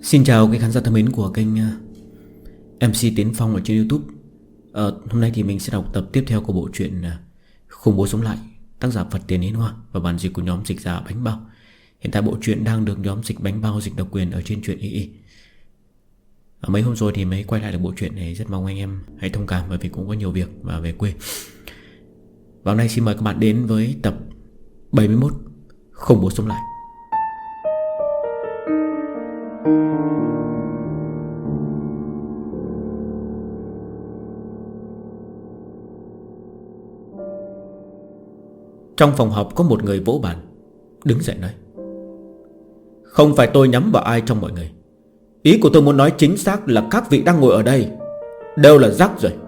Xin chào quý khán giả thân mến của kênh MC Tiến Phong ở trên YouTube. Hôm nay thì mình sẽ đọc tập tiếp theo của bộ truyện Khủng Bố Sống Lại, tác giả Phật Tiền Yến Hoa và bản dịch của nhóm dịch giả Bánh Bao. Hiện tại bộ truyện đang được nhóm dịch Bánh Bao dịch độc quyền ở trên truyện y. Mấy hôm rồi thì mới quay lại được bộ truyện này, rất mong anh em hãy thông cảm bởi vì cũng có nhiều việc và về quê. Và hôm nay xin mời các bạn đến với tập 71 Khủng Bố Sống Lại. Trong phòng họp có một người vỗ bàn, đứng dậy nói: "Không phải tôi nhắm vào ai trong mọi người. Ý của tôi muốn nói chính xác là các vị đang ngồi ở đây đều là rác rưởi."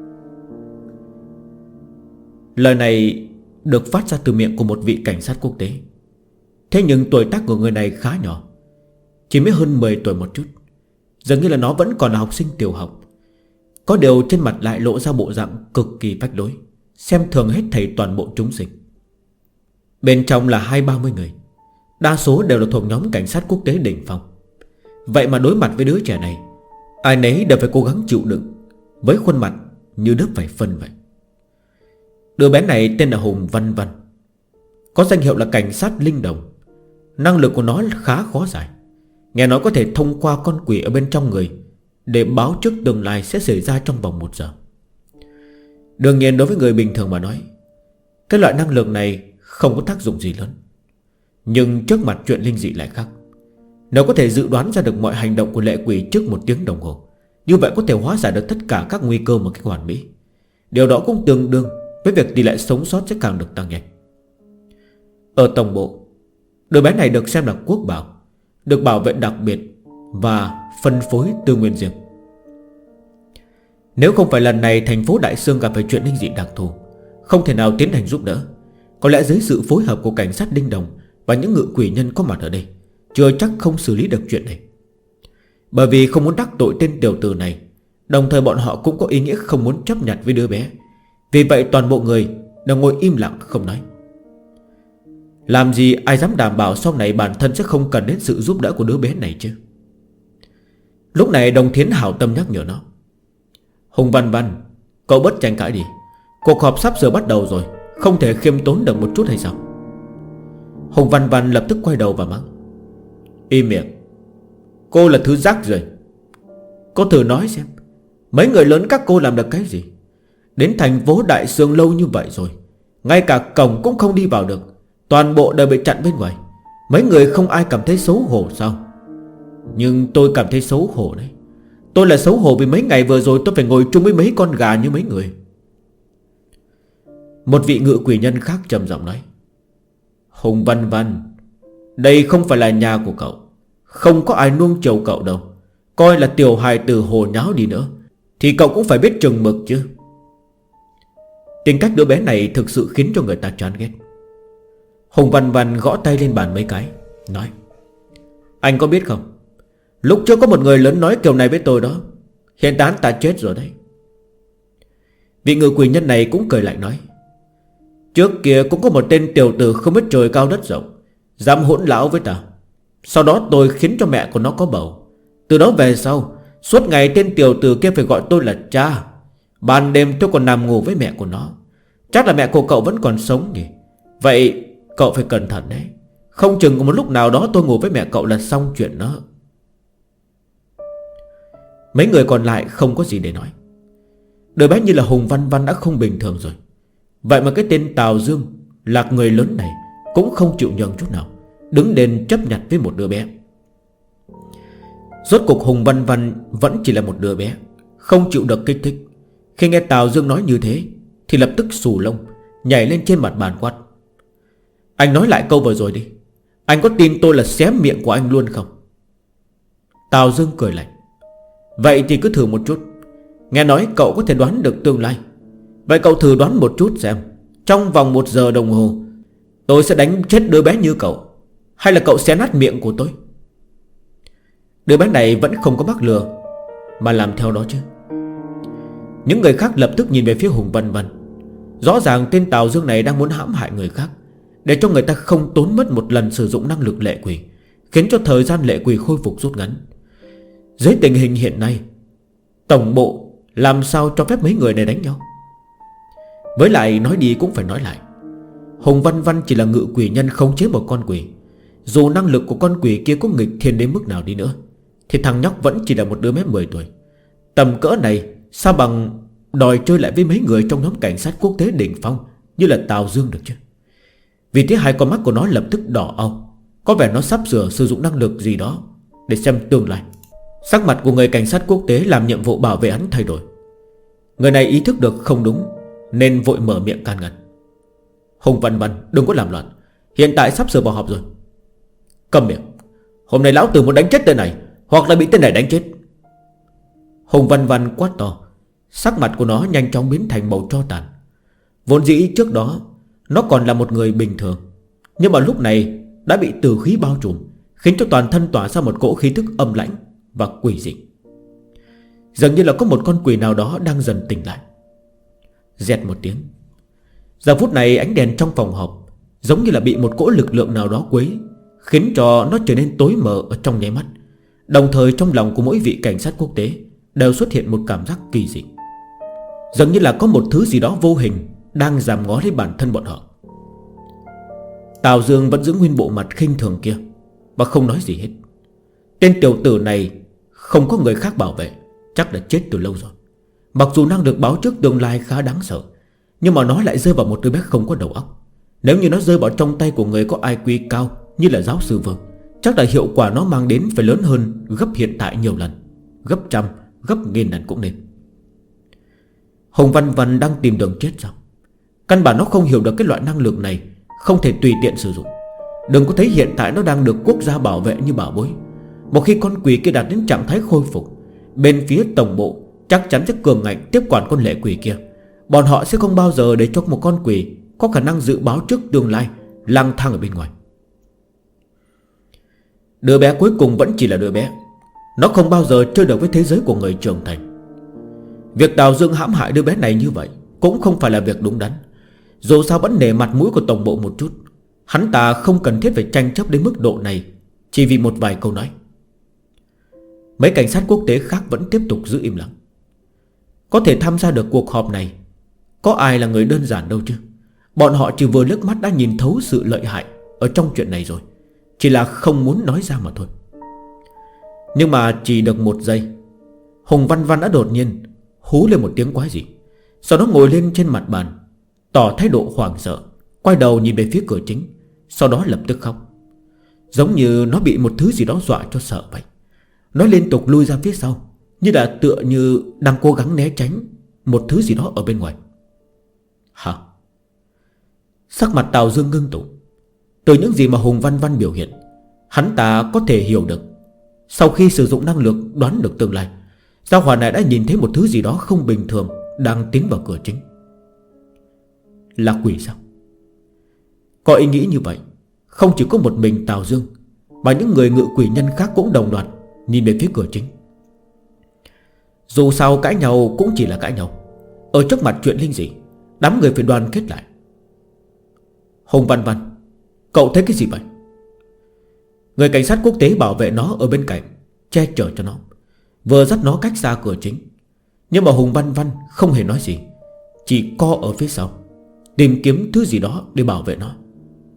Lời này được phát ra từ miệng của một vị cảnh sát quốc tế. Thế nhưng tuổi tác của người này khá nhỏ, chỉ mới hơn 10 tuổi một chút. Dường như là nó vẫn còn là học sinh tiểu học. Có điều trên mặt lại lộ ra bộ dạng cực kỳ phách lối, xem thường hết thảy toàn bộ chúng sinh. Bên trong là 20-30 người, đa số đều là thuộc nhóm cảnh sát quốc tế đỉnh phong. Vậy mà đối mặt với đứa trẻ này, ai nấy đều phải cố gắng chịu đựng, với khuôn mặt như đớp phải phân vậy. Đứa bé này tên là Hùng Văn Văn, có danh hiệu là cảnh sát linh đồng. Năng lực của nó khá khó giải. Nghe nói có thể thông qua con quỷ ở bên trong người để báo trước tương lai sẽ xảy ra trong vòng 1 giờ. Đương nhiên đối với người bình thường mà nói, cái loại năng lực này không có tác dụng gì lớn. Nhưng trước mặt chuyện linh dị lại khác. Nếu có thể dự đoán ra được mọi hành động của lệ quỷ trước 1 tiếng đồng hồ, như vậy có thể hóa giải được tất cả các nguy cơ một cách hoàn mỹ. Điều đó cũng tương đương với việc tỷ lệ sống sót sẽ càng được tăng nhanh. Ở tổng bộ, đứa bé này được xem là quốc bảo, được bảo vệ đặc biệt và phân phối tư nguyên riêng. Nếu không phải lần này thành phố Đại Sương gặp phải chuyện linh dị đặc thù, không thể nào tiến hành giúp đỡ, có lẽ dưới sự phối hợp của cảnh sát Đinh Đồng và những ngự quỷ nhân có mặt ở đây, chưa chắc không xử lý được chuyện này. Bởi vì không muốn đắc tội tên tiểu tử này, đồng thời bọn họ cũng có ý nghĩa không muốn chấp nhận với đứa bé. Vì vậy toàn bộ người đều ngồi im lặng không nói. Làm gì ai dám đảm bảo sau này bản thân sẽ không cần đến sự giúp đỡ của đứa bé này chứ. Lúc này Đồng Thiến hảo tâm nhắc nhở nó: "Hùng Văn Văn, cậu bớt tranh cãi đi. Cuộc họp sắp sửa bắt đầu rồi, không thể khiêm tốn được một chút hay sao?" Hùng Văn Văn lập tức quay đầu và mắng: "Im miệng. Cô là thứ rác rưởi. Cô thử nói xem, mấy người lớn các cô làm được cái gì? Đến thành phố Đại Sương lâu như vậy rồi, ngay cả cổng cũng không đi vào được, toàn bộ đều bị chặn bên ngoài. Mấy người không ai cảm thấy xấu hổ sao? Nhưng tôi cảm thấy xấu hổ đấy. Tôi là xấu hổ vì mấy ngày vừa rồi tôi phải ngồi chung với mấy con gà như mấy người." Một vị ngự quỷ nhân khác trầm giọng nói: "Hùng Văn Văn, đây không phải là nhà của cậu, không có ai nuông chiều cậu đâu. Coi là tiểu hài tử hồ nháo đi nữa thì cậu cũng phải biết chừng mực chứ." Tính cách đứa bé này thực sự khiến cho người ta chán ghét. Hùng Văn Văn gõ tay lên bàn mấy cái, nói: "Anh có biết không, lúc trước có một người lớn nói kiểu này với tôi đó. Hiện tại ta chết rồi đấy." Vị ngự quỷ nhân này cũng cười lại nói: "Trước kia cũng có một tên tiểu tử không biết trời cao đất rộng, dám hỗn láo với ta. Sau đó tôi khiến cho mẹ của nó có bầu. Từ đó về sau, suốt ngày tên tiểu tử kia phải gọi tôi là cha. Ban đêm tôi còn nằm ngủ với mẹ của nó. Chắc là mẹ của cậu vẫn còn sống nhỉ? Vậy cậu phải cẩn thận đấy, không chừng có một lúc nào đó tôi ngủ với mẹ cậu là xong chuyện đó." Mấy người còn lại không có gì để nói. Đứa bé như là Hùng Văn Văn đã không bình thường rồi. Vậy mà cái tên Tào Dương, là người lớn này, cũng không chịu nhường chút nào, đứng lên chấp nhận với một đứa bé. Rốt cuộc Hùng Văn Văn vẫn chỉ là một đứa bé, không chịu được kích thích. Khi nghe Tào Dương nói như thế thì lập tức xù lông, nhảy lên trên mặt bàn quát: "Anh nói lại câu vừa rồi đi. Anh có tin tôi là xé miệng của anh luôn không?" Tào Dương cười lạnh: "Vậy thì cứ thử một chút. Nghe nói cậu có thể đoán được tương lai. Vậy cậu thử đoán một chút xem, trong vòng 1 giờ đồng hồ tôi sẽ đánh chết đứa bé như cậu, hay là cậu xé nát miệng của tôi?" Đứa bé này vẫn không có mắc lừa, mà làm theo đó chứ. Những người khác lập tức nhìn về phía Hùng Văn Văn. Rõ ràng tên Tào Dương này đang muốn hãm hại người khác, để cho người ta không tốn mất một lần sử dụng năng lực lệ quỷ, khiến cho thời gian lệ quỷ khôi phục rút ngắn. Dưới tình hình hiện nay, tổng bộ làm sao cho phép mấy người này đánh nhau? Với lại nói đi cũng phải nói lại, Hùng Văn Văn chỉ là ngự quỷ nhân khống chế một con quỷ. Dù năng lực của con quỷ kia có nghịch thiên đến mức nào đi nữa thì thằng nhóc vẫn chỉ là một đứa bé 10 tuổi. Tầm cỡ này sao bằng đòi chơi lại với mấy người trong nhóm cảnh sát quốc tế đỉnh phong như là Tào Dương được chứ? Vì thế hai con mắt của nó lập tức đỏ au. Có vẻ nó sắp sửa sử dụng năng lực gì đó để xem tương lai. Sắc mặt của người cảnh sát quốc tế làm nhiệm vụ bảo vệ hắn thay đổi. Người này ý thức được không đúng nên vội mở miệng can ngăn. Hùng Văn Văn, đừng có làm loạn. Hiện tại sắp sửa vào họp rồi. Câm miệng. Hôm nay lão tử muốn đánh chết tên này, hoặc là bị tên này đánh chết. Hùng Văn Văn quát to. Sắc mặt của nó nhanh chóng biến thành màu tro tàn. Vốn dĩ trước đó nó còn là một người bình thường, nhưng mà lúc này đã bị tử khí bao trùm, khiến cho toàn thân tỏa ra một cỗ khí tức âm lãnh và quỷ dị. Dường như là có một con quỷ nào đó đang dần tỉnh lại. Rẹt một tiếng. Giờ phút này ánh đèn trong phòng họp giống như là bị một cỗ lực lượng nào đó quấy, khiến cho nó trở nên tối mờ ở trong nháy mắt. Đồng thời trong lòng của mỗi vị cảnh sát quốc tế đều xuất hiện một cảm giác kỳ dị. Dường như là có một thứ gì đó vô hình đang giằng ngó lấy bản thân bọn họ. Tào Dương vẫn giữ nguyên bộ mặt khinh thường kia và không nói gì hết. Tên tiểu tử này không có người khác bảo vệ, chắc đã chết từ lâu rồi. Mặc dù năng lực báo trước tương lai khá đáng sợ, nhưng mà nó lại rơi vào một đứa bé không có đầu óc. Nếu như nó rơi vào trong tay của người có IQ cao như là giáo sư Vương, chắc là hiệu quả nó mang đến phải lớn hơn gấp hiện tại nhiều lần, gấp trăm, gấp nghìn lần cũng nên. Hùng Văn Văn đang tìm đường chết sao? Căn bản nó không hiểu được cái loại năng lượng này không thể tùy tiện sử dụng. Đừng có thấy hiện tại nó đang được quốc gia bảo vệ như bảo bối. Một khi con quỷ kia đạt đến trạng thái khôi phục, bên phía tổng bộ chắc chắn sẽ cường ngạnh tiếp quản con lệ quỷ kia. Bọn họ sẽ không bao giờ để cho một con quỷ có khả năng dự báo trước tương lai lang thang ở bên ngoài. Đứa bé cuối cùng vẫn chỉ là đứa bé. Nó không bao giờ chơi được với thế giới của người trưởng thành. Việc Tào Dương hãm hại đứa bé này như vậy cũng không phải là việc đúng đắn. Dù sao vẫn nể mặt mũi của tổng bộ một chút. Hắn ta không cần thiết phải tranh chấp đến mức độ này chỉ vì một vài câu nói. Mấy cảnh sát quốc tế khác vẫn tiếp tục giữ im lặng. Có thể tham gia được cuộc họp này có ai là người đơn giản đâu chứ. Bọn họ chỉ vừa liếc mắt đã nhìn thấu sự lợi hại ở trong chuyện này rồi, chỉ là không muốn nói ra mà thôi. Nhưng mà chỉ được một giây, Hùng Văn Văn đã đột nhiên hú lên một tiếng quái dị. Sau đó ngồi lên trên mặt bàn, tỏ thái độ hoảng sợ, quay đầu nhìn về phía cửa chính. Sau đó lập tức khóc, giống như nó bị một thứ gì đó dọa cho sợ vậy. Nó liên tục lui ra phía sau, như là tựa như đang cố gắng né tránh một thứ gì đó ở bên ngoài. Hả? Sắc mặt Tào Dương ngưng tụ. Từ những gì mà Hùng Văn Văn biểu hiện, hắn ta có thể hiểu được, sau khi sử dụng năng lực đoán được tương lai, gia hỏa này đã nhìn thấy một thứ gì đó không bình thường đang tiến vào cửa chính. Là quỷ sao? Có ý nghĩ như vậy, không chỉ có một mình Tào Dương, mà những người ngự quỷ nhân khác cũng đồng loạt nhìn về phía cửa chính. Dù sao cãi nhau cũng chỉ là cãi nhau. Ở trước mặt chuyện linh dị, đám người phải đoàn kết lại. Hùng Văn Văn, cậu thấy cái gì vậy? Người cảnh sát quốc tế bảo vệ nó ở bên cạnh, che chở cho nó, vừa dắt nó cách xa cửa chính. Nhưng mà Hùng Văn Văn không hề nói gì, chỉ co ở phía sau, tìm kiếm thứ gì đó để bảo vệ nó.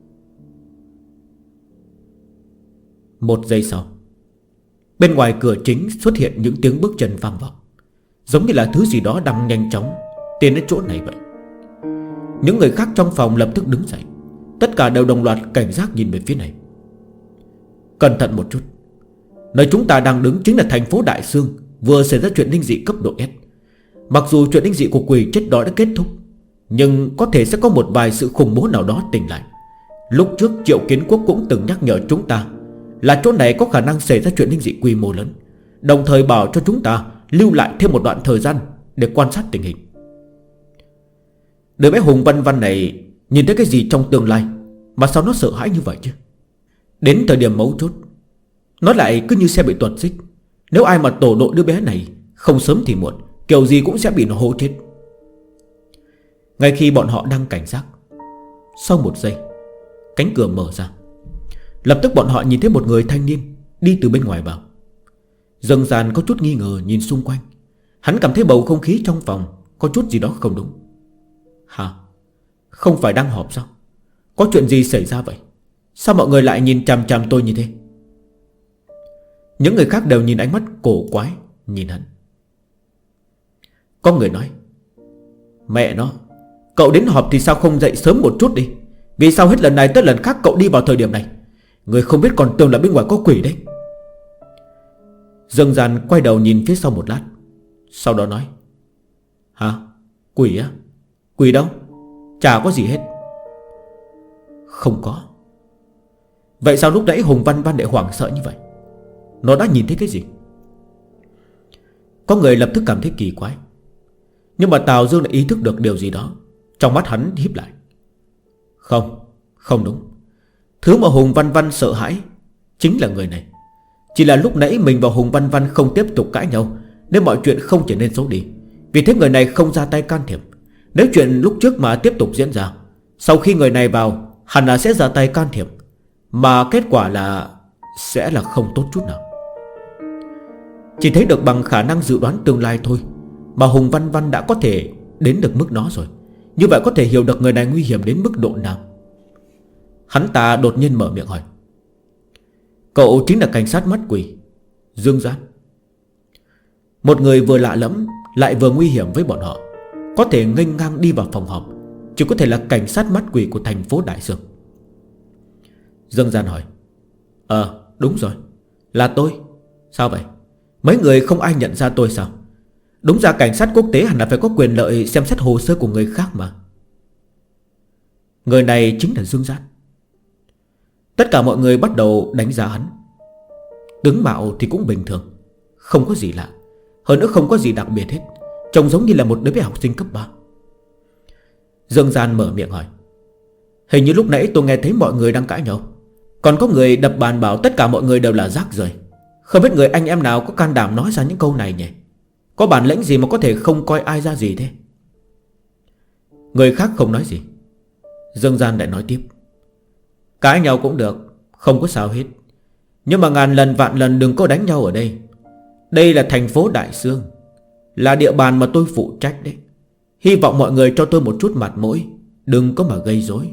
Một giây sau, bên ngoài cửa chính xuất hiện những tiếng bước chân vang vọng, giống như là thứ gì đó đang nhanh chóng tiến đến chỗ này vậy. Những người khác trong phòng lập tức đứng dậy, tất cả đều đồng loạt cảnh giác nhìn về phía này. Cẩn thận một chút, nơi chúng ta đang đứng chính là thành phố Đại Sương, vừa xảy ra chuyện linh dị cấp độ S. Mặc dù chuyện linh dị của quỷ chết đói đã kết thúc, nhưng có thể sẽ có một vài sự khủng bố nào đó tỉnh lại. Lúc trước Triệu Kiến Quốc cũng từng nhắc nhở chúng ta là chỗ này có khả năng xảy ra chuyện linh dị quy mô lớn, đồng thời bảo cho chúng ta lưu lại thêm một đoạn thời gian để quan sát tình hình. Đứa bé Hùng Văn Văn này nhìn thấy cái gì trong tương lai mà sao nó sợ hãi như vậy chứ? Đến thời điểm mấu chốt, nó lại cứ như xe bị tuột xích. Nếu ai mà tổ đội đứa bé này, không sớm thì muộn, kiểu gì cũng sẽ bị nó hố chết. Ngay khi bọn họ đang cảnh giác, sau một giây, cánh cửa mở ra. Lập tức bọn họ nhìn thấy một người thanh niên đi từ bên ngoài vào. Dương Gian có chút nghi ngờ nhìn xung quanh. Hắn cảm thấy bầu không khí trong phòng có chút gì đó không đúng. Hả? Không phải đang họp sao? Có chuyện gì xảy ra vậy? Sao mọi người lại nhìn chằm chằm tôi như thế? Những người khác đều nhìn ánh mắt cổ quái nhìn hắn. Có người nói: mẹ nó, cậu đến họp thì sao không dậy sớm một chút đi? Vì sao hết lần này tới lần khác cậu đi vào thời điểm này? Người không biết còn tưởng là bên ngoài có quỷ đấy. Dương Gian quay đầu nhìn phía sau một lát, sau đó nói: hả? Quỷ á? Quỷ đâu? Chả có gì hết. Không có. Vậy sao lúc nãy Hùng Văn Văn lại hoảng sợ như vậy? Nó đã nhìn thấy cái gì? Có người lập tức cảm thấy kỳ quái. Nhưng mà Tào Dương lại ý thức được điều gì đó. Trong mắt hắn híp lại. Không, không đúng. Thứ mà Hùng Văn Văn sợ hãi chính là người này. Chỉ là lúc nãy mình và Hùng Văn Văn không tiếp tục cãi nhau, nên mọi chuyện không trở nên xấu đi. Vì thế người này không ra tay can thiệp. Nếu chuyện lúc trước mà tiếp tục diễn ra, sau khi người này vào, hẳn là sẽ ra tay can thiệp, mà kết quả là sẽ là không tốt chút nào. Chỉ thấy được bằng khả năng dự đoán tương lai thôi mà Hùng Văn Văn đã có thể đến được mức đó rồi. Như vậy có thể hiểu được người này nguy hiểm đến mức độ nào. Hắn ta đột nhiên mở miệng hỏi: cậu chính là cảnh sát mắt quỷ Dương Gian? Một người vừa lạ lẫm lại vừa nguy hiểm với bọn họ, có thể nghênh ngang đi vào phòng họp, chỉ có thể là cảnh sát mắt quỷ của thành phố Đại Sương. Dương Gian hỏi: đúng rồi, là tôi. Sao vậy? Mấy người không ai nhận ra tôi sao? Đúng ra cảnh sát quốc tế hẳn là phải có quyền lợi xem xét hồ sơ của người khác mà. Người này chính là Dương Gian. Tất cả mọi người bắt đầu đánh giá hắn. Tướng mạo thì cũng bình thường, không có gì lạ, hơn nữa không có gì đặc biệt hết, trông giống như là một đứa bé học sinh cấp 3. Dương Gian mở miệng hỏi: hình như lúc nãy tôi nghe thấy mọi người đang cãi nhau, còn có người đập bàn bảo tất cả mọi người đều là rác rưởi. Không biết người anh em nào có can đảm nói ra những câu này nhỉ? Có bản lĩnh gì mà có thể không coi ai ra gì thế? Người khác không nói gì. Dương Gian lại nói tiếp: cãi nhau cũng được, không có sao hết, nhưng mà ngàn lần vạn lần đừng có đánh nhau ở đây. Đây là thành phố Đại Sương, là địa bàn mà tôi phụ trách đấy. Hy vọng mọi người cho tôi một chút mặt mũi, đừng có mà gây rối.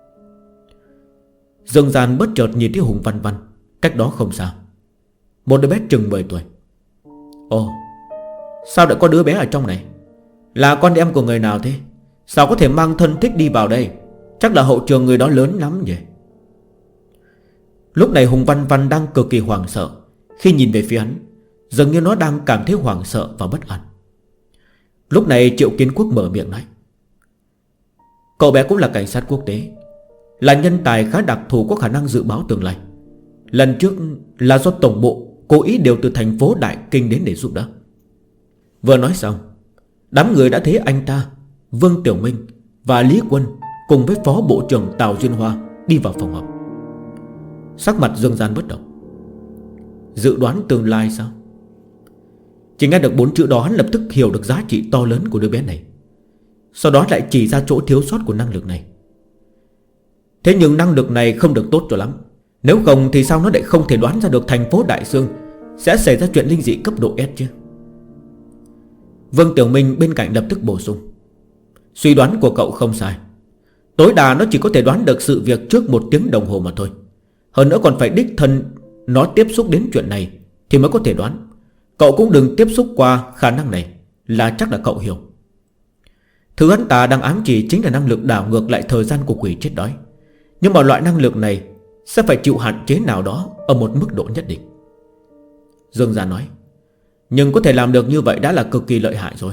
Dương Gian bất chợt nhìn thấy Hùng Văn Văn cách đó không xa, một đứa bé chừng 10 tuổi. Ồ, sao lại có đứa bé ở trong này? Là con em của người nào thế? Sao có thể mang thân thích đi vào đây? Chắc là hậu trường người đó lớn lắm nhỉ. Lúc này Hùng Văn Văn đang cực kỳ hoảng sợ. Khi nhìn về phía hắn, dường như nó đang cảm thấy hoảng sợ và bất an. Lúc này Triệu Kiến Quốc mở miệng nói: cậu bé cũng là cảnh sát quốc tế, là nhân tài khá đặc thù, có khả năng dự báo tương lai. Lần trước là do tổng bộ cố ý điều từ thành phố Đại Kinh đến để giúp đỡ. Vừa nói xong, đám người đã thấy anh ta, Vương Tiểu Minh và Lý Quân cùng với Phó Bộ trưởng Tào Duyên Hoa đi vào phòng họp. Sắc mặt Dương Gian bất động. Dự đoán tương lai sao? Chỉ nghe được 4 chữ đó, hắn lập tức hiểu được giá trị to lớn của đứa bé này. Sau đó lại chỉ ra chỗ thiếu sót của năng lực này. Thế nhưng năng lực này không được tốt cho lắm. Nếu không thì sao nó lại không thể đoán ra được thành phố Đại Sương sẽ xảy ra chuyện linh dị cấp độ S chứ? Vương Tiểu Minh bên cạnh lập tức bổ sung: suy đoán của cậu không sai, tối đa nó chỉ có thể đoán được sự việc trước 1 tiếng đồng hồ mà thôi. Hơn nữa còn phải đích thân nó tiếp xúc đến chuyện này thì mới có thể đoán. Cậu cũng đừng tiếp xúc qua khả năng này, là chắc là cậu hiểu. Thứ hắn ta đang ám chỉ chính là năng lực đảo ngược lại thời gian của quỷ chết đói. Nhưng mà loại năng lực này sẽ phải chịu hạn chế nào đó ở một mức độ nhất định. Dương Gia nói: nhưng có thể làm được như vậy đã là cực kỳ lợi hại rồi.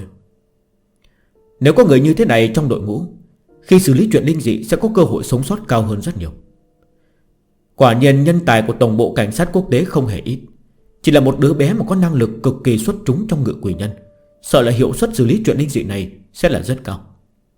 Nếu có người như thế này trong đội ngũ, khi xử lý chuyện linh dị sẽ có cơ hội sống sót cao hơn rất nhiều. Quả nhiên nhân tài của tổng bộ cảnh sát quốc tế không hề ít. Chỉ là một đứa bé mà có năng lực cực kỳ xuất chúng trong ngự quỷ nhân, sợ là hiệu suất xử lý chuyện linh dị này sẽ là rất cao.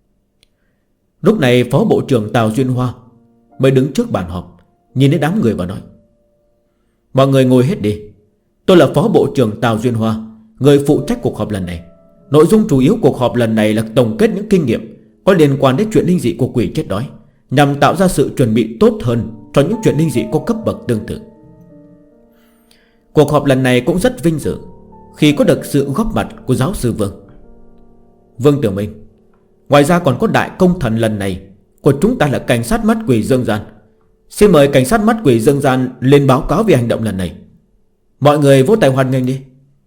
Lúc này Phó Bộ trưởng Tào Duyên Hoa mới đứng trước bàn họp, nhìn đến đám người và nói: mọi người ngồi hết đi. Tôi là Phó Bộ trưởng Tào Duyên Hoa, người phụ trách cuộc họp lần này. Nội dung chủ yếu cuộc họp lần này là tổng kết những kinh nghiệm có liên quan đến chuyện linh dị của quỷ chết đói, nhằm tạo ra sự chuẩn bị tốt hơn cho những chuyện linh dị có cấp bậc tương tự. Cuộc họp lần này cũng rất vinh dự khi có được sự góp mặt của giáo sư Vương. Vương Tiểu Minh, ngoài ra còn có đại công thần lần này của chúng ta là cảnh sát mắt quỷ Dương Gian. Xin mời cảnh sát mắt quỷ Dương Gian lên báo cáo về hành động lần này. Mọi người vỗ tay hoan nghênh đi.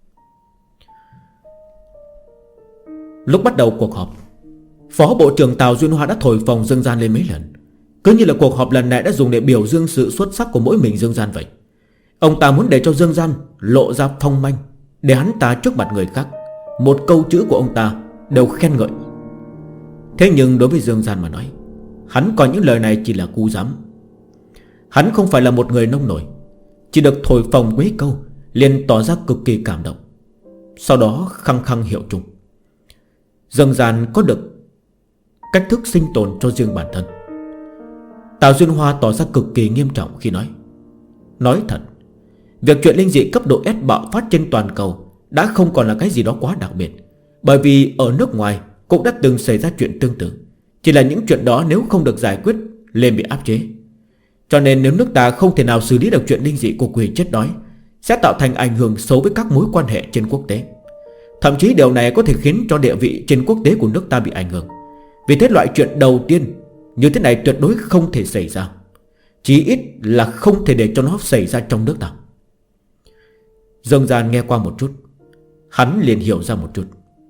Lúc bắt đầu cuộc họp, Phó Bộ trưởng Tào Duyên Hoa đã thổi phồng Dương Gian lên mấy lần, cứ như là cuộc họp lần này đã dùng để biểu dương sự xuất sắc của mỗi mình Dương Gian vậy. Ông ta muốn để cho Dương Gian lộ ra phong manh, để hắn ta trước mặt người khác một câu chữ của ông ta đều khen ngợi. Thế nhưng đối với Dương Gian mà nói, hắn coi những lời này chỉ là cú giám. Hắn không phải là một người nông nổi, chỉ được thổi phồng mấy câu liền tỏ ra cực kỳ cảm động, sau đó khăng khăng hiệu chung. Dương Gian có được cách thức sinh tồn cho riêng bản thân. Tào Duyên Hoa tỏ ra cực kỳ nghiêm trọng khi nói thật, việc chuyện linh dị cấp độ S bạo phát trên toàn cầu đã không còn là cái gì đó quá đặc biệt, bởi vì ở nước ngoài cũng đã từng xảy ra chuyện tương tự. Chỉ là những chuyện đó nếu không được giải quyết liền bị áp chế. Cho nên nếu nước ta không thể nào xử lý được chuyện linh dị của quỷ chết đói, sẽ tạo thành ảnh hưởng xấu với các mối quan hệ trên quốc tế. Thậm chí điều này có thể khiến cho địa vị trên quốc tế của nước ta bị ảnh hưởng. Vì thế loại chuyện đầu tiên như thế này tuyệt đối không thể xảy ra, chí ít là không thể để cho nó xảy ra trong nước ta. Dương Gian nghe qua một chút, hắn liền hiểu ra một chút.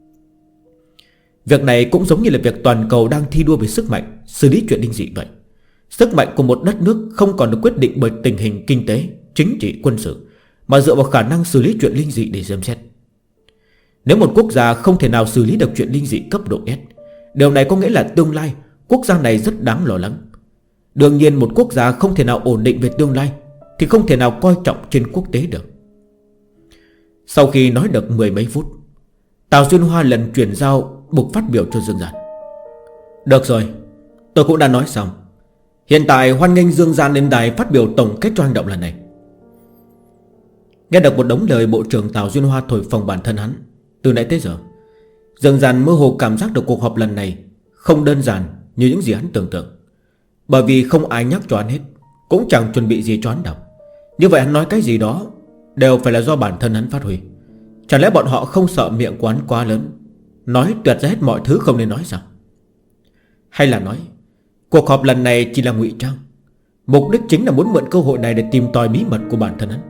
Việc này cũng giống như là việc toàn cầu đang thi đua về sức mạnh xử lý chuyện linh dị vậy. Sức mạnh của một đất nước không còn được quyết định bởi tình hình kinh tế, chính trị, quân sự, mà dựa vào khả năng xử lý chuyện linh dị để xem xét. Nếu một quốc gia không thể nào xử lý được chuyện linh dị cấp độ S, điều này có nghĩa là tương lai quốc gia này rất đáng lo lắng. Đương nhiên một quốc gia không thể nào ổn định về tương lai thì không thể nào coi trọng trên quốc tế được. Sau khi nói được mười mấy phút, Tào Duyên Hoa lần chuyển giao buộc phát biểu cho Dương Gian. Được rồi, tôi cũng đã nói xong. Hiện tại hoan nghênh Dương Gian lên đài phát biểu tổng kết cho hành động lần này. Nghe được một đống lời Bộ trưởng Tào Duyên Hoa thổi phồng bản thân hắn từ nãy tới giờ, Dương Gian mơ hồ cảm giác được cuộc họp lần này không đơn giản như những gì hắn tưởng tượng. Bởi vì không ai nhắc cho hắn hết, cũng chẳng chuẩn bị gì cho hắn đọc. Như vậy hắn nói cái gì đó đều phải là do bản thân hắn phát huy. Chẳng lẽ bọn họ không sợ miệng của hắn quá lớn, nói tuyệt ra hết mọi thứ không nên nói sao? Hay là nói cuộc họp lần này chỉ là ngụy trang, mục đích chính là muốn mượn cơ hội này để tìm tòi bí mật của bản thân hắn?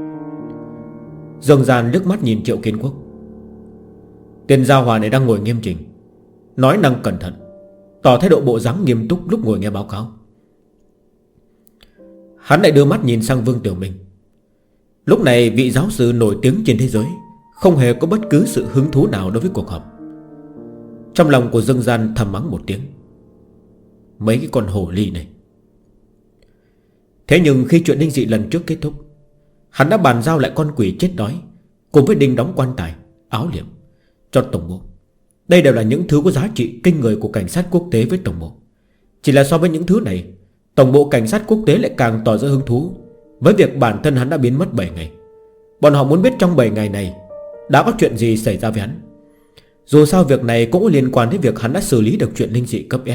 Dương Gian liếc mắt nhìn Triệu Kiến Quốc. Tên Gia Hòa này đang ngồi nghiêm chỉnh, nói năng cẩn thận, tỏ thái độ bộ dáng nghiêm túc lúc ngồi nghe báo cáo. Hắn lại đưa mắt nhìn sang Vương Tiểu Minh. Lúc này vị giáo sư nổi tiếng trên thế giới không hề có bất cứ sự hứng thú nào đối với cuộc họp. Trong lòng của Dương Gian thầm mắng một tiếng, mấy cái con hồ ly này. Thế nhưng khi chuyện linh dị lần trước kết thúc, hắn đã bàn giao lại con quỷ chết đói cùng với đinh đóng quan tài, áo liệm cho tổng bộ. Đây đều là những thứ có giá trị kinh người của cảnh sát quốc tế với tổng bộ. Chỉ là so với những thứ này, tổng bộ cảnh sát quốc tế lại càng tỏ ra hứng thú với việc bản thân hắn đã biến mất 7 ngày. Bọn họ muốn biết trong 7 ngày này đã có chuyện gì xảy ra với hắn. Dù sao việc này cũng liên quan đến việc hắn đã xử lý được chuyện linh dị cấp S.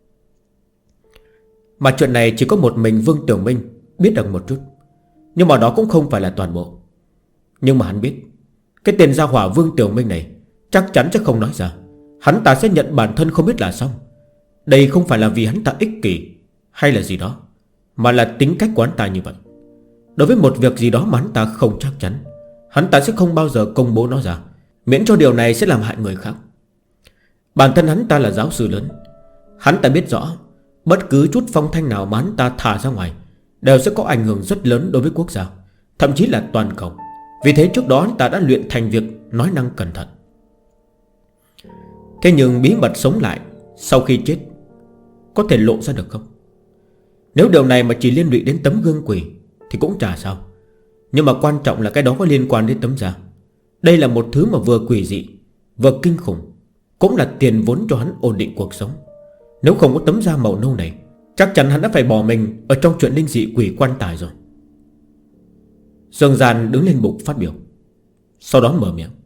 Mà chuyện này chỉ có một mình Vương Tiểu Minh biết được một chút, nhưng mà đó cũng không phải là toàn bộ. Nhưng mà hắn biết cái tên gia hỏa Vương Tiểu Minh này chắc chắn sẽ không nói ra. Hắn ta sẽ nhận bản thân không biết là xong. Đây không phải là vì hắn ta ích kỷ hay là gì đó, mà là tính cách của hắn ta như vậy. Đối với một việc gì đó mà hắn ta không chắc chắn, hắn ta sẽ không bao giờ công bố nó ra, miễn cho điều này sẽ làm hại người khác. Bản thân hắn ta là giáo sư lớn, hắn ta biết rõ bất cứ chút phong thanh nào mà hắn ta thả ra ngoài đều sẽ có ảnh hưởng rất lớn đối với quốc gia, thậm chí là toàn cầu. Vì thế trước đó hắn ta đã luyện thành việc nói năng cẩn thận. Thế nhưng bí mật sống lại sau khi chết có thể lộ ra được không? Nếu điều này mà chỉ liên lụy đến tấm gương quỷ thì cũng chả sao. Nhưng mà quan trọng là cái đó có liên quan đến tấm da. Đây là một thứ mà vừa quỷ dị vừa kinh khủng, cũng là tiền vốn cho hắn ổn định cuộc sống. Nếu không có tấm da màu nâu này, chắc chắn hắn đã phải bỏ mình ở trong chuyện linh dị quỷ quan tài rồi. Dương Gian đứng lên bục phát biểu, sau đó mở miệng.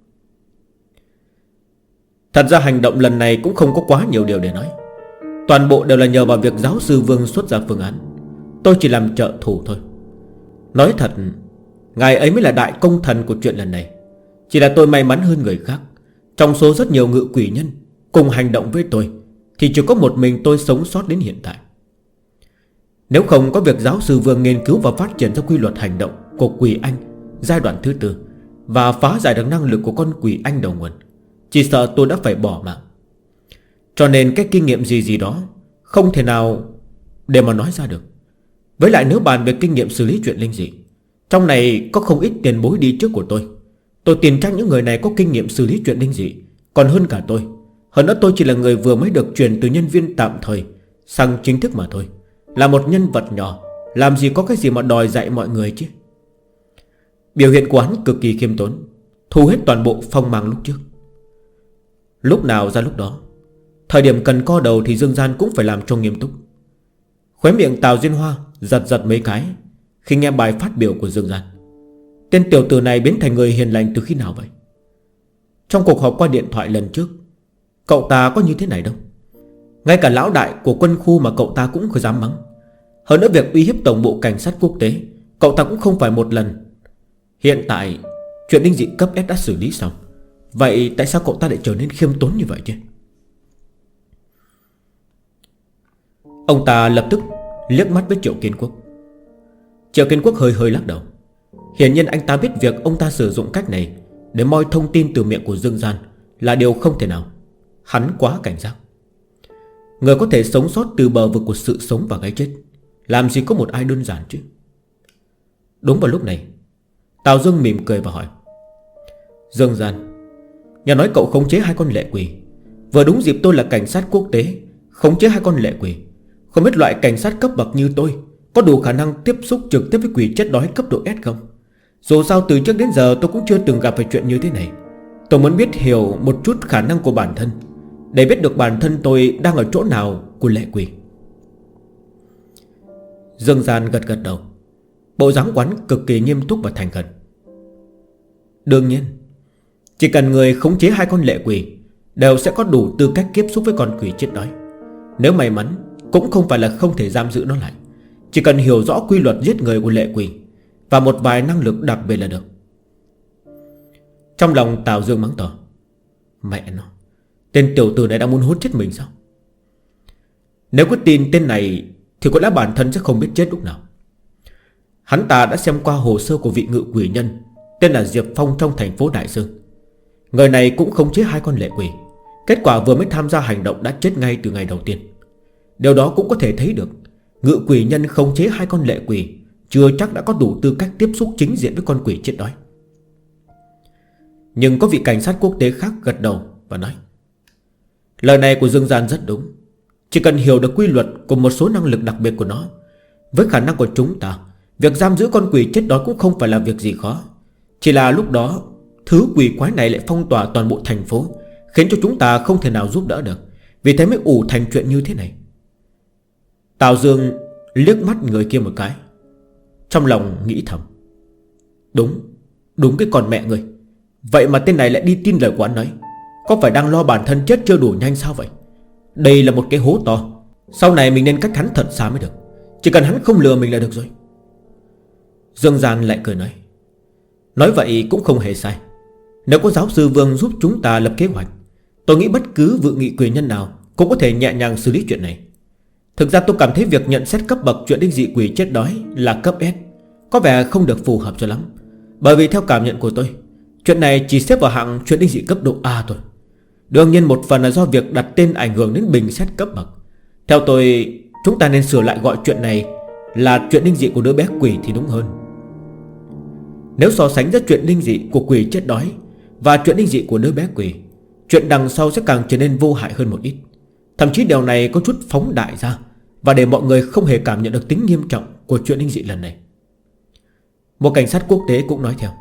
Thật ra hành động lần này cũng không có quá nhiều điều để nói. Toàn bộ đều là nhờ vào việc giáo sư Vương xuất ra phương án, tôi chỉ làm trợ thủ thôi. Nói thật, Ngài ấy mới là đại công thần của chuyện lần này. Chỉ là tôi may mắn hơn người khác. Trong số rất nhiều ngự quỷ nhân cùng hành động với tôi thì chỉ có một mình tôi sống sót đến hiện tại. Nếu không có việc giáo sư Vương nghiên cứu và phát triển ra quy luật hành động của quỷ anh giai đoạn thứ 4 và phá giải được năng lực của con quỷ anh đầu nguồn, chỉ sợ tôi đã phải bỏ mạng. Cho nên cái kinh nghiệm gì đó không thể nào để mà nói ra được. Với lại nếu bàn về kinh nghiệm xử lý chuyện linh dị, trong này có không ít tiền bối đi trước của tôi tiền trách những người này có kinh nghiệm xử lý chuyện linh dị còn hơn cả tôi. Hơn nữa tôi chỉ là người vừa mới được chuyển từ nhân viên tạm thời sang chính thức mà thôi, là một nhân vật nhỏ, làm gì có cái gì mà đòi dạy mọi người chứ. Biểu hiện của hắn cực kỳ khiêm tốn, thu hết toàn bộ phong mang lúc trước. Lúc nào ra lúc đó, thời điểm cần co đầu thì Dương Gian cũng phải làm cho nghiêm túc. Khóe miệng Tào Diên Hoa giật giật mấy cái khi nghe bài phát biểu của Dương Gian. Tên tiểu tử này biến thành người hiền lành từ khi nào vậy? Trong cuộc họp qua điện thoại lần trước, cậu ta có như thế này đâu. Ngay cả lão đại của quân khu mà cậu ta cũng không dám mắng. Hơn nữa việc uy hiếp tổng bộ cảnh sát quốc tế cậu ta cũng không phải một lần. Hiện tại chuyện linh dị cấp S đã xử lý xong, vậy tại sao cậu ta lại trở nên khiêm tốn như vậy chứ? Ông ta lập tức liếc mắt với Triệu Kiến Quốc. Triệu Kiến Quốc hơi hơi lắc đầu. Hiển nhiên anh ta biết việc ông ta sử dụng cách này để moi thông tin từ miệng của Dương Gian là điều không thể nào. Hắn quá cảnh giác. Người có thể sống sót từ bờ vực của sự sống và cái chết, làm gì có một ai đơn giản chứ. Đúng vào lúc này, Tào Dương mỉm cười và hỏi: Dương Gian, nhà nói cậu khống chế 2 con lệ quỷ. Vừa đúng dịp tôi là cảnh sát quốc tế, khống chế 2 con lệ quỷ. Không biết loại cảnh sát cấp bậc như tôi có đủ khả năng tiếp xúc trực tiếp với quỷ chết đói cấp độ S không? Dù sao từ trước đến giờ tôi cũng chưa từng gặp phải chuyện như thế này. Tôi muốn biết hiểu một chút khả năng của bản thân, để biết được bản thân tôi đang ở chỗ nào của lệ quỷ. Dương Gian gật gật đầu, bộ dáng quán cực kỳ nghiêm túc và thành khẩn. Đương nhiên, chỉ cần người khống chế 2 con lệ quỷ đều sẽ có đủ tư cách tiếp xúc với con quỷ chết đói. Nếu may mắn cũng không phải là không thể giam giữ nó lại. Chỉ cần hiểu rõ quy luật giết người của lệ quỷ và một vài năng lực đặc biệt là được. Trong lòng Tào Dương mắng to: mẹ nó, tên tiểu tử này đang muốn hốt chết mình sao? Nếu có tin tên này thì có lẽ bản thân sẽ không biết chết lúc nào. Hắn ta đã xem qua hồ sơ của vị ngự quỷ nhân tên là Diệp Phong trong thành phố Đại Dương. Người này cũng khống chế 2 con lệ quỷ. Kết quả vừa mới tham gia hành động đã chết ngay từ ngày đầu tiên. Điều đó cũng có thể thấy được ngự quỷ nhân khống chế 2 con lệ quỷ chưa chắc đã có đủ tư cách tiếp xúc chính diện với con quỷ chết đói. Nhưng có vị cảnh sát quốc tế khác gật đầu và nói: lời này của Dương Gian rất đúng. Chỉ cần hiểu được quy luật của một số năng lực đặc biệt của nó, với khả năng của chúng ta, việc giam giữ con quỷ chết đói cũng không phải là việc gì khó. Chỉ là lúc đó thứ quỷ quái này lại phong tỏa toàn bộ thành phố, khiến cho chúng ta không thể nào giúp đỡ được. Vì thế mới ủ thành chuyện như thế này. Tào Dương liếc mắt người kia một cái, trong lòng nghĩ thầm: Đúng cái con mẹ người. Vậy mà tên này lại đi tin lời của anh ấy. Có phải đang lo bản thân chết chưa đủ nhanh sao vậy? Đây là một cái hố to. Sau này mình nên cách hắn thật xa mới được. Chỉ cần hắn không lừa mình là được rồi. Dương Gian lại cười nói vậy cũng không hề sai. Nếu có giáo sư Vương giúp chúng ta lập kế hoạch, tôi nghĩ bất cứ vị nghị quyền nhân nào cũng có thể nhẹ nhàng xử lý chuyện này. Thực ra tôi cảm thấy việc nhận xét cấp bậc chuyện đích dị quỷ chết đói là cấp S có vẻ không được phù hợp cho lắm. Bởi vì theo cảm nhận của tôi, chuyện này chỉ xếp vào hạng chuyện đích dị cấp độ A thôi. Đương nhiên một phần là do việc đặt tên ảnh hưởng đến bình xét cấp bậc. Theo tôi, chúng ta nên sửa lại gọi chuyện này là chuyện linh dị của đứa bé quỷ thì đúng hơn. Nếu so sánh giữa chuyện linh dị của quỷ chết đói và chuyện linh dị của đứa bé quỷ, chuyện đằng sau sẽ càng trở nên vô hại hơn một ít. Thậm chí điều này có chút phóng đại ra, và để mọi người không hề cảm nhận được tính nghiêm trọng của chuyện linh dị lần này. Một cảnh sát quốc tế cũng nói theo: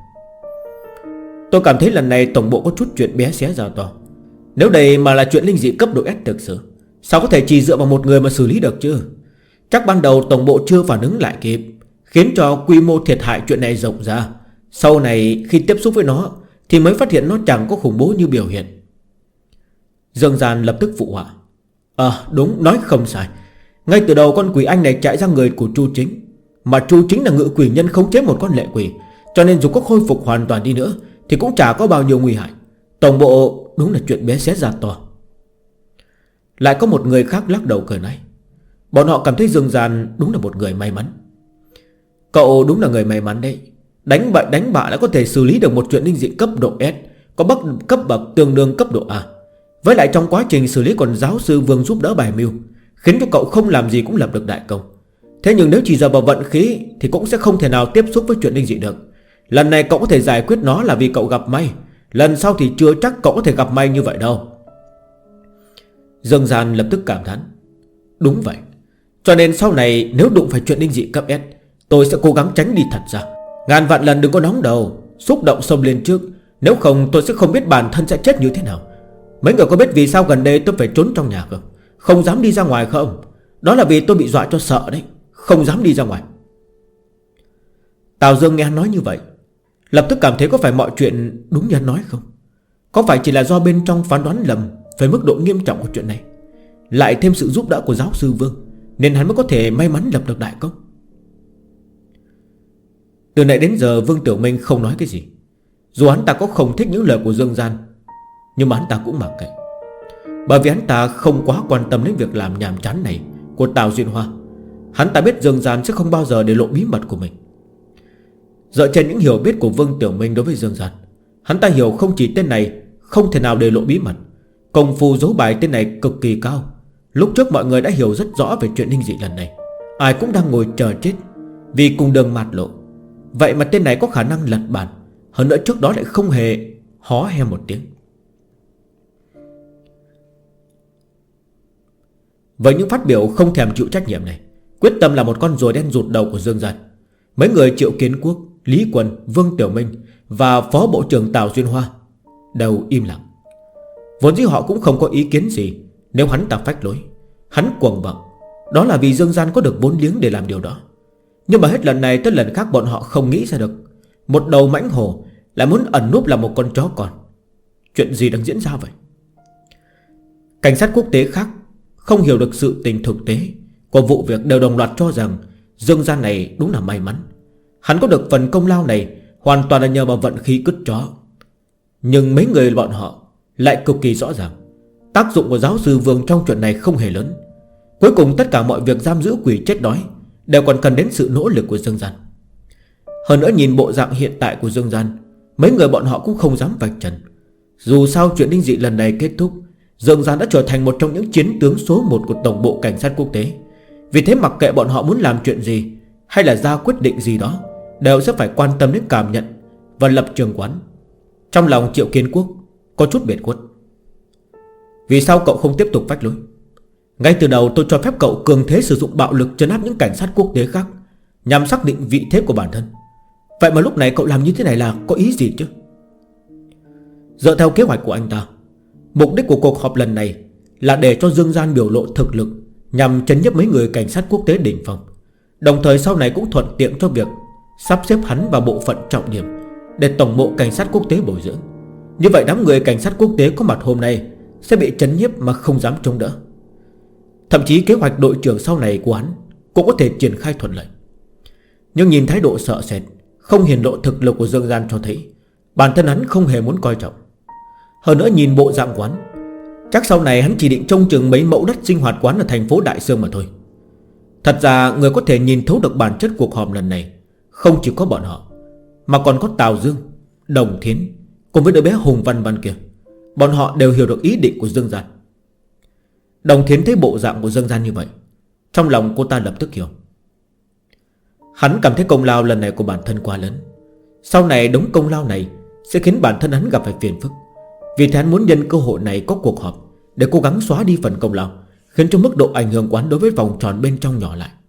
tôi cảm thấy lần này tổng bộ có chút chuyện bé xé ra to. Nếu đây mà là chuyện linh dị cấp độ S thực sự, sao có thể chỉ dựa vào một người mà xử lý được chứ? Chắc ban đầu tổng bộ chưa phản ứng lại kịp, khiến cho quy mô thiệt hại chuyện này rộng ra. Sau này khi tiếp xúc với nó thì mới phát hiện nó chẳng có khủng bố như biểu hiện. Dương Gian lập tức phụ họa: đúng, nói không sai. Ngay từ đầu con quỷ anh này chạy ra người của Chu Chính, mà Chu Chính là ngự quỷ nhân khống chế một con lệ quỷ, Cho nên dù có khôi phục hoàn toàn đi nữa thì cũng chả có bao nhiêu nguy hại. Tổng bộ đúng là chuyện bé xé ra to. Lại có một người khác lắc đầu cười nói, bọn họ cảm thấy Dương Gian đúng là một người may mắn. Cậu đúng là người may mắn đấy. Đánh bại đã có thể xử lý được một chuyện linh dị cấp độ S, có cấp bậc tương đương cấp độ A. Với lại trong quá trình xử lý còn giáo sư Vương giúp đỡ bài mưu, khiến cho cậu không làm gì cũng lập được đại công. Thế nhưng nếu chỉ dựa vào vận khí thì cũng sẽ không thể nào tiếp xúc với chuyện linh dị được. Lần này cậu có thể giải quyết nó là vì cậu gặp may, lần sau thì chưa chắc cậu có thể gặp may như vậy đâu. Dương Gian lập tức cảm thán, đúng vậy. Cho nên sau này nếu đụng phải chuyện linh dị cấp S, tôi sẽ cố gắng tránh đi thật ra. Ngàn vạn lần đừng có nóng đầu, xúc động xông lên trước. Nếu không tôi sẽ không biết bản thân sẽ chết như thế nào. Mấy người có biết vì sao gần đây tôi phải trốn trong nhà không? Không dám đi ra ngoài không? Đó là vì tôi bị dọa cho sợ đấy, không dám đi ra ngoài. Tào Dương nghe hắn nói như vậy, lập tức cảm thấy có phải mọi chuyện đúng như hắn nói không? Có phải chỉ là do bên trong phán đoán lầm về mức độ nghiêm trọng của chuyện này, lại thêm sự giúp đỡ của giáo sư Vương, nên hắn mới có thể may mắn lập được đại công? Từ nãy đến giờ Vương Tiểu Minh không nói cái gì. Dù hắn ta có không thích những lời của Dương Gian, nhưng mà hắn ta cũng mặc kệ. Bởi vì hắn ta không quá quan tâm đến việc làm nhàm chán này của Tào Duyên Hoa. Hắn ta biết Dương Gian sẽ không bao giờ để lộ bí mật của mình. Dựa trên những hiểu biết của Vương Tiểu Minh đối với Dương Gian, hắn ta hiểu không chỉ tên này không thể nào để lộ bí mật, công phu giấu bài tên này cực kỳ cao. Lúc trước mọi người đã hiểu rất rõ về chuyện linh dị lần này, ai cũng đang ngồi chờ chết vì cùng đường mạt lộ. Vậy mà tên này có khả năng lật bàn, hơn nữa trước đó lại không hề hó he một tiếng. Với những phát biểu không thèm chịu trách nhiệm này, quyết tâm là một con rùa đen rụt đầu của Dương Gian, mấy người Triệu Kiến Quốc, Lý Quân, Vương Tiểu Minh và Phó Bộ trưởng Tào Duyên Hoa đều im lặng. Vốn dĩ họ cũng không có ý kiến gì nếu hắn ta phách lối, hắn cuồng vọng. Đó là vì Dương Gian có được vốn liếng để làm điều đó. Nhưng mà hết lần này tới lần khác bọn họ không nghĩ ra được, một đầu mãnh hổ lại muốn ẩn núp là một con chó con. Chuyện gì đang diễn ra vậy? Cảnh sát quốc tế khác không hiểu được sự tình thực tế của vụ việc đều đồng loạt cho rằng Dương Gian này đúng là may mắn. Hắn có được phần công lao này hoàn toàn là nhờ vào vận khí cứt chó. Nhưng mấy người bọn họ lại cực kỳ rõ ràng, tác dụng của giáo sư Vương trong chuyện này không hề lớn. Cuối cùng tất cả mọi việc giam giữ quỷ chết đói đều còn cần đến sự nỗ lực của Dương Gian. Hơn nữa nhìn bộ dạng hiện tại của Dương Gian, mấy người bọn họ cũng không dám vạch trần. Dù sao chuyện linh dị lần này kết thúc, Dương Gian đã trở thành một trong những chiến tướng số 1 của Tổng bộ Cảnh sát Quốc tế. Vì thế mặc kệ bọn họ muốn làm chuyện gì hay là ra quyết định gì đó, đều sẽ phải quan tâm đến cảm nhận và lập trường quán. Trong lòng Triệu Kiến Quốc có chút biệt khuất. Vì sao cậu không tiếp tục phách lối? Ngay từ đầu tôi cho phép cậu cường thế sử dụng bạo lực trấn áp những cảnh sát quốc tế khác, nhằm xác định vị thế của bản thân. Vậy mà lúc này cậu làm như thế này là có ý gì chứ? Dựa theo kế hoạch của anh ta, mục đích của cuộc họp lần này là để cho Dương Gian biểu lộ thực lực, nhằm trấn nhiếp mấy người cảnh sát quốc tế đỉnh phong. Đồng thời sau này cũng thuận tiện cho việc sắp xếp hắn vào bộ phận trọng điểm để Tổng bộ Cảnh sát Quốc tế bồi dưỡng. Như vậy đám người cảnh sát quốc tế có mặt hôm nay sẽ bị trấn nhiếp mà không dám chống đỡ. Thậm chí kế hoạch đội trưởng sau này của hắn cũng có thể triển khai thuận lợi. Nhưng nhìn thái độ sợ sệt, không hiển lộ thực lực của Dương Gian cho thấy bản thân hắn không hề muốn coi trọng. Hơn nữa nhìn bộ dạng quán, chắc sau này hắn chỉ định trông chừng mấy mẫu đất sinh hoạt quán ở thành phố Đại Sương mà thôi. Thật ra người có thể nhìn thấu được bản chất cuộc họp lần này không chỉ có bọn họ, mà còn có Tào Dương, Đồng Thiến cùng với đứa bé Hùng Văn Văn kia. Bọn họ đều hiểu được ý định của Dương Gian. Đồng Thiến thấy bộ dạng của Dương Gian như vậy, trong lòng cô ta lập tức hiểu. Hắn cảm thấy công lao lần này của bản thân quá lớn, sau này đống công lao này sẽ khiến bản thân hắn gặp phải phiền phức. Vì thế hắn muốn nhân cơ hội này có cuộc họp để cố gắng xóa đi phần công lao, khiến cho mức độ ảnh hưởng quán đối với vòng tròn bên trong nhỏ lại.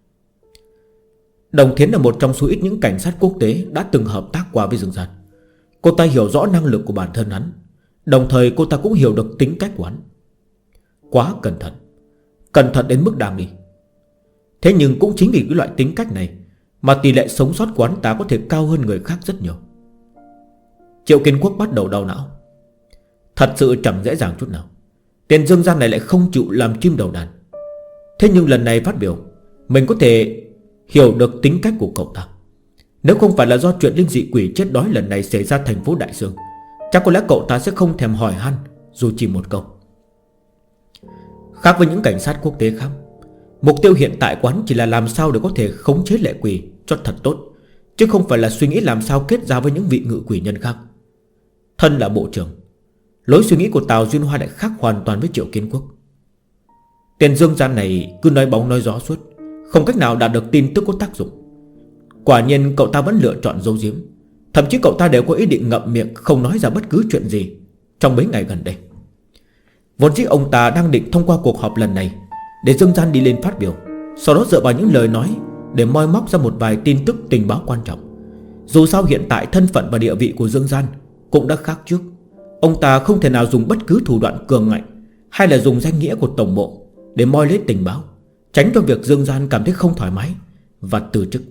Đồng Thiến là một trong số ít những cảnh sát quốc tế đã từng hợp tác qua với Dương Gian. Cô ta hiểu rõ năng lực của bản thân hắn, đồng thời cô ta cũng hiểu được tính cách của hắn. Quá cẩn thận đến mức đáng đi. Thế nhưng cũng chính vì cái loại tính cách này mà tỷ lệ sống sót của hắn ta có thể cao hơn người khác rất nhiều. Triệu Kiến Quốc bắt đầu đau não. Thật sự chẳng dễ dàng chút nào. Tên Dương Gian này lại không chịu làm chim đầu đàn. Thế nhưng lần này phát biểu, mình có thể hiểu được tính cách của cậu ta. Nếu không phải là do chuyện linh dị quỷ chết đói lần này xảy ra thành phố Đại Dương, chắc có lẽ cậu ta sẽ không thèm hỏi han dù chỉ một câu. Khác với những cảnh sát quốc tế khác, mục tiêu hiện tại quán chỉ là làm sao để có thể khống chế lệ quỷ cho thật tốt, chứ không phải là suy nghĩ làm sao kết giao với những vị ngự quỷ nhân khác. Thân là bộ trưởng, lối suy nghĩ của Tào Duyên Hoa lại khác hoàn toàn với Triệu Kiến Quốc. Tên Dương Gian này cứ nói bóng nói gió suốt, không cách nào đạt được tin tức có tác dụng. Quả nhiên cậu ta vẫn lựa chọn giấu giếm, thậm chí cậu ta đều có ý định ngậm miệng không nói ra bất cứ chuyện gì trong mấy ngày gần đây. Vốn dĩ ông ta đang định thông qua cuộc họp lần này để Dương Gian đi lên phát biểu, sau đó dựa vào những lời nói để moi móc ra một vài tin tức tình báo quan trọng. Dù sao hiện tại thân phận và địa vị của Dương Gian cũng đã khác trước. Ông ta không thể nào dùng bất cứ thủ đoạn cường ngạnh hay là dùng danh nghĩa của tổng bộ để moi lấy tình báo, tránh cho việc Dương Gian cảm thấy không thoải mái và từ chức.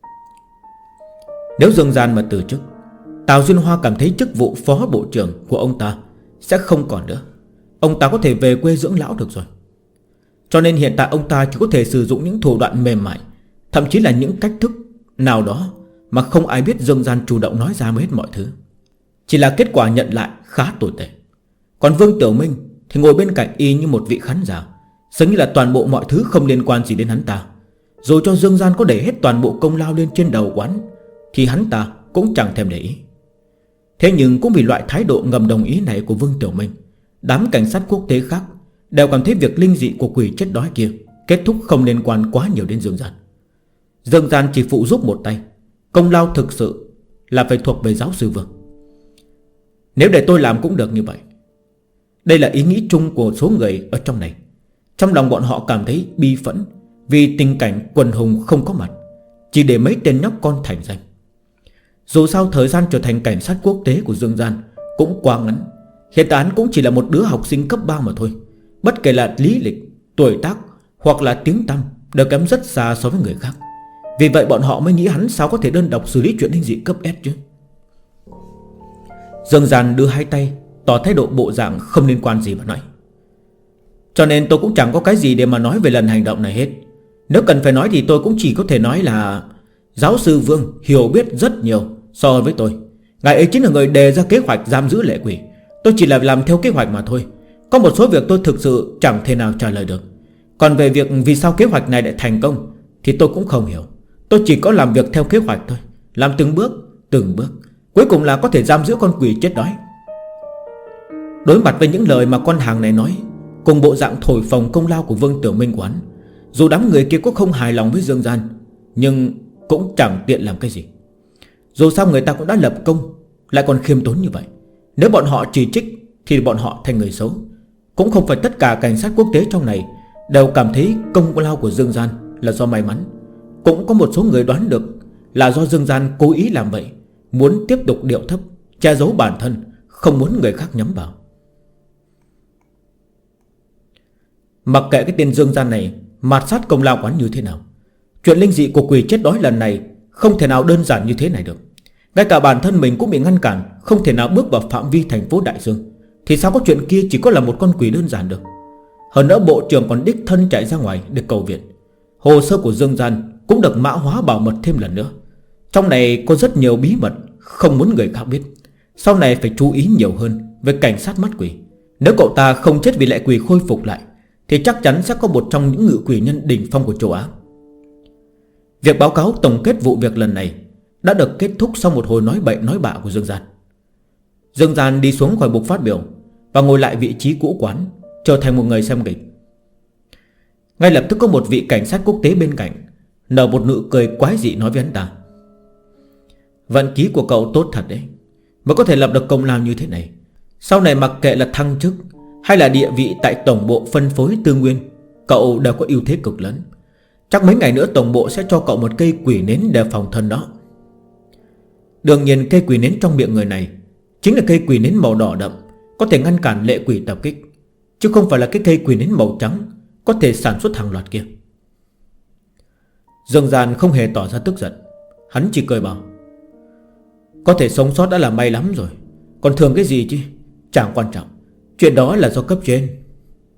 Nếu Dương Gian mà từ chức, Tào Duyên Hoa cảm thấy chức vụ phó bộ trưởng của ông ta sẽ không còn nữa. Ông ta có thể về quê dưỡng lão được rồi. Cho nên hiện tại ông ta chỉ có thể sử dụng những thủ đoạn mềm mại, thậm chí là những cách thức nào đó mà không ai biết Dương Gian chủ động nói ra mới hết mọi thứ. Chỉ là kết quả nhận lại khá tồi tệ. Còn Vương Tiểu Minh thì ngồi bên cạnh y như một vị khán giả, giống như là toàn bộ mọi thứ không liên quan gì đến hắn ta. Dù cho Dương Gian có đẩy hết toàn bộ công lao lên trên đầu quán thì hắn ta cũng chẳng thèm để ý. Thế nhưng cũng vì loại thái độ ngầm đồng ý này của Vương Tiểu Minh, đám cảnh sát quốc tế khác đều cảm thấy việc linh dị của quỷ chết đói kia kết thúc không liên quan quá nhiều đến Dương Gian. Dương Gian chỉ phụ giúp một tay, công lao thực sự là phải thuộc về giáo sư Vương. Nếu để tôi làm cũng được như vậy. Đây là ý nghĩ chung của số người ở trong này. Trong lòng bọn họ cảm thấy bi phẫn vì tình cảnh quần hùng không có mặt, chỉ để mấy tên nhóc con thành danh. Dù sao thời gian trở thành cảnh sát quốc tế của Dương Gian cũng quá ngắn. Hiện tại hắn cũng chỉ là một đứa học sinh cấp 3 mà thôi. Bất kể là lý lịch, tuổi tác hoặc là tiếng tăm đều kém rất xa so với người khác. Vì vậy bọn họ mới nghĩ hắn sao có thể đơn độc xử lý chuyện linh dị cấp S chứ. Dương Gian đưa hai tay tỏ thái độ bộ dạng không liên quan gì mà nói: cho nên tôi cũng chẳng có cái gì để mà nói về lần hành động này hết. Nếu cần phải nói thì tôi cũng chỉ có thể nói là giáo sư Vương hiểu biết rất nhiều so với tôi. Ngài ấy chính là người đề ra kế hoạch giam giữ lệ quỷ. Tôi chỉ là làm theo kế hoạch mà thôi. Có một số việc tôi thực sự chẳng thể nào trả lời được. Còn về việc vì sao kế hoạch này lại thành công thì tôi cũng không hiểu. Tôi chỉ có làm việc theo kế hoạch thôi, làm từng bước, cuối cùng là có thể giam giữ con quỷ chết đói. Đối mặt với những lời mà con hàng này nói, cùng bộ dạng thổi phồng công lao của Vương Tiểu Minh quán, dù đám người kia có không hài lòng với Dương Gian, nhưng cũng chẳng tiện làm cái gì. Dù sao người ta cũng đã lập công, lại còn khiêm tốn như vậy. Nếu bọn họ chỉ trích thì bọn họ thành người xấu. Cũng không phải tất cả cảnh sát quốc tế trong này đều cảm thấy công lao của Dương Gian là do may mắn. Cũng có một số người đoán được là do Dương Gian cố ý làm vậy, muốn tiếp tục điệu thấp, che giấu bản thân, không muốn người khác nhắm vào. Mặc kệ cái tên Dương Gian này mạt sát công lao quán như thế nào, chuyện linh dị của quỷ chết đói lần này không thể nào đơn giản như thế này được. Ngay cả bản thân mình cũng bị ngăn cản, không thể nào bước vào phạm vi thành phố Đại Dương, thì sao có chuyện kia chỉ có là một con quỷ đơn giản được. Hơn nữa bộ trưởng còn đích thân chạy ra ngoài để cầu viện. Hồ sơ của Dương Gian cũng được mã hóa bảo mật thêm lần nữa. Trong này có rất nhiều bí mật không muốn người khác biết. Sau này phải chú ý nhiều hơn về cảnh sát mắt quỷ. Nếu cậu ta không chết vì lệ quỷ khôi phục lại thì chắc chắn sẽ có một trong những ngự quỷ nhân đỉnh phong của châu Á. Việc báo cáo tổng kết vụ việc lần này đã được kết thúc sau một hồi nói bậy nói bạ của Dương Gian. Dương Gian đi xuống khỏi bục phát biểu và ngồi lại vị trí cũ quán, trở thành một người xem kịch. Ngay lập tức có một vị cảnh sát quốc tế bên cạnh nở một nụ cười quái dị nói với hắn ta: vận khí của cậu tốt thật đấy, mới có thể lập được công lao như thế này. Sau này mặc kệ là thăng chức hay là địa vị tại tổng bộ phân phối tư nguyên, cậu đều có ưu thế cực lớn. Chắc mấy ngày nữa tổng bộ sẽ cho cậu một cây quỷ nến để phòng thân đó. Đương nhiên cây quỷ nến trong miệng người này chính là cây quỷ nến màu đỏ đậm, có thể ngăn cản lệ quỷ tập kích, chứ không phải là cái cây quỷ nến màu trắng có thể sản xuất hàng loạt kia. Dương Gian không hề tỏ ra tức giận, hắn chỉ cười bảo: có thể sống sót đã là may lắm rồi, còn thường cái gì chứ, chẳng quan trọng. Chuyện đó là do cấp trên.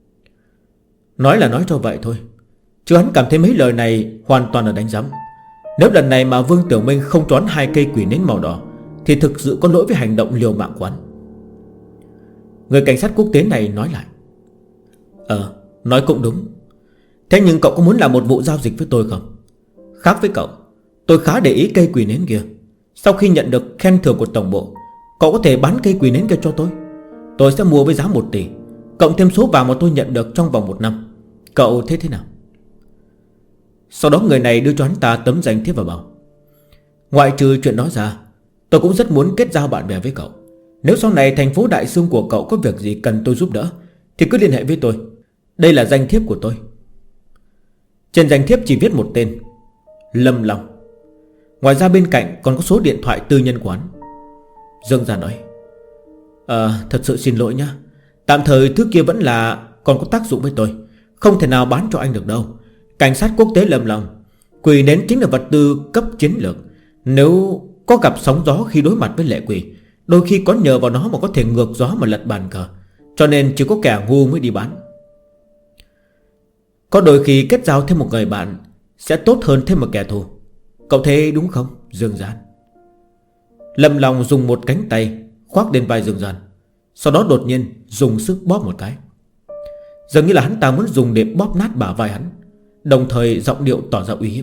Nói là nói cho vậy thôi, chứ hắn cảm thấy mấy lời này hoàn toàn là đánh giấm. Nếu lần này mà Vương Tiểu Minh không toán 2 cây quỷ nến màu đỏ thì thực sự có lỗi với hành động liều mạng của hắn. Người cảnh sát quốc tế này nói lại: nói cũng đúng. Thế nhưng cậu có muốn làm một vụ giao dịch với tôi không? Khác với cậu, tôi khá để ý cây quỷ nến kia. Sau khi nhận được khen thưởng của tổng bộ, cậu có thể bán cây quỷ nến kia cho tôi. Tôi sẽ mua với giá 1 tỷ, cộng thêm số vàng mà tôi nhận được trong vòng 1 năm. Cậu thấy thế nào? Sau đó người này đưa cho hắn ta tấm danh thiếp và bảo: ngoại trừ chuyện đó ra, tôi cũng rất muốn kết giao bạn bè với cậu. Nếu sau này thành phố Đại Xương của cậu có việc gì cần tôi giúp đỡ thì cứ liên hệ với tôi. Đây là danh thiếp của tôi. Trên danh thiếp chỉ viết một tên: Lâm Long. Ngoài ra bên cạnh còn có số điện thoại tư nhân của hắn. Dương Gia nói: thật sự xin lỗi nhá. Tạm thời thứ kia vẫn là còn có tác dụng với tôi, không thể nào bán cho anh được đâu. Cảnh sát quốc tế Lâm Long, quỷ nến chính là vật tư cấp chiến lược. Nếu có gặp sóng gió khi đối mặt với lệ quỷ, đôi khi có nhờ vào nó mà có thể ngược gió mà lật bàn cờ. Cho nên chỉ có kẻ ngu mới đi bán. Có đôi khi kết giao thêm một người bạn sẽ tốt hơn thêm một kẻ thù. Cậu thấy đúng không, Dương Gian? Lâm Long dùng một cánh tay khoác lên vai Dương Gian, sau đó đột nhiên dùng sức bóp một cái, dường như là hắn ta muốn dùng để bóp nát bả vai hắn, đồng thời giọng điệu tỏ ra uy hiếp.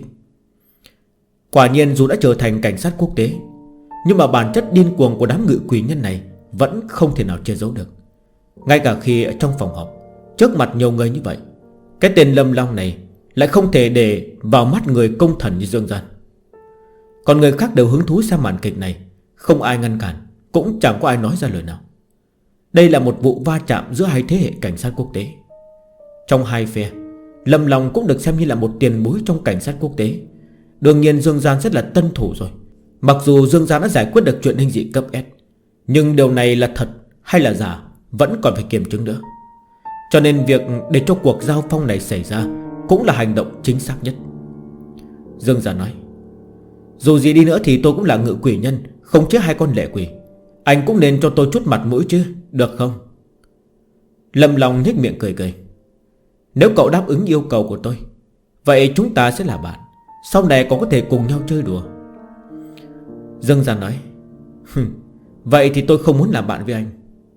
Quả nhiên dù đã trở thành cảnh sát quốc tế, nhưng mà bản chất điên cuồng của đám ngự quỷ nhân này vẫn không thể nào che giấu được. Ngay cả khi ở trong phòng họp, trước mặt nhiều người như vậy, cái tên Lâm Long này lại không thể để vào mắt người công thần như Dương Gian. Còn người khác đều hứng thú xem màn kịch này, không ai ngăn cản, cũng chẳng có ai nói ra lời nào. Đây là một vụ va chạm giữa hai thế hệ cảnh sát quốc tế. Trong hai phe, Lâm Long cũng được xem như là một tiền bối trong cảnh sát quốc tế. Đương nhiên Dương Gian rất là tân thủ rồi. Mặc dù Dương Gian đã giải quyết được chuyện linh dị cấp S, nhưng điều này là thật hay là giả vẫn còn phải kiểm chứng nữa. Cho nên việc để cho cuộc giao phong này xảy ra cũng là hành động chính xác nhất. Dương Gian nói: dù gì đi nữa thì tôi cũng là ngự quỷ nhân, không chết 2 con lệ quỷ. Anh cũng nên cho tôi chút mặt mũi chứ, được không? Lâm Long nhếch miệng cười cười: nếu cậu đáp ứng yêu cầu của tôi, vậy chúng ta sẽ là bạn, sau này còn có thể cùng nhau chơi đùa. Dương Gian nói: vậy thì tôi không muốn làm bạn với anh.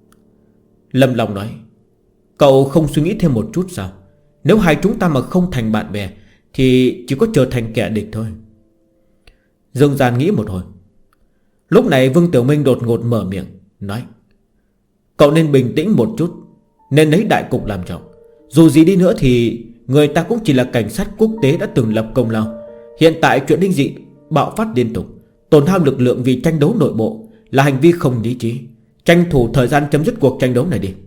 Lâm Long nói: cậu không suy nghĩ thêm một chút sao? Nếu hai chúng ta mà không thành bạn bè thì chỉ có trở thành kẻ địch thôi. Dương Gian nghĩ một hồi. Lúc này Vương Tiểu Minh đột ngột mở miệng nói: cậu nên bình tĩnh một chút, nên lấy đại cục làm trọng. Dù gì đi nữa thì người ta cũng chỉ là cảnh sát quốc tế đã từng lập công lao. Hiện tại chuyện linh dị bạo phát liên tục, tổn hao lực lượng vì tranh đấu nội bộ là hành vi không lý trí. Tranh thủ thời gian chấm dứt cuộc tranh đấu này đi.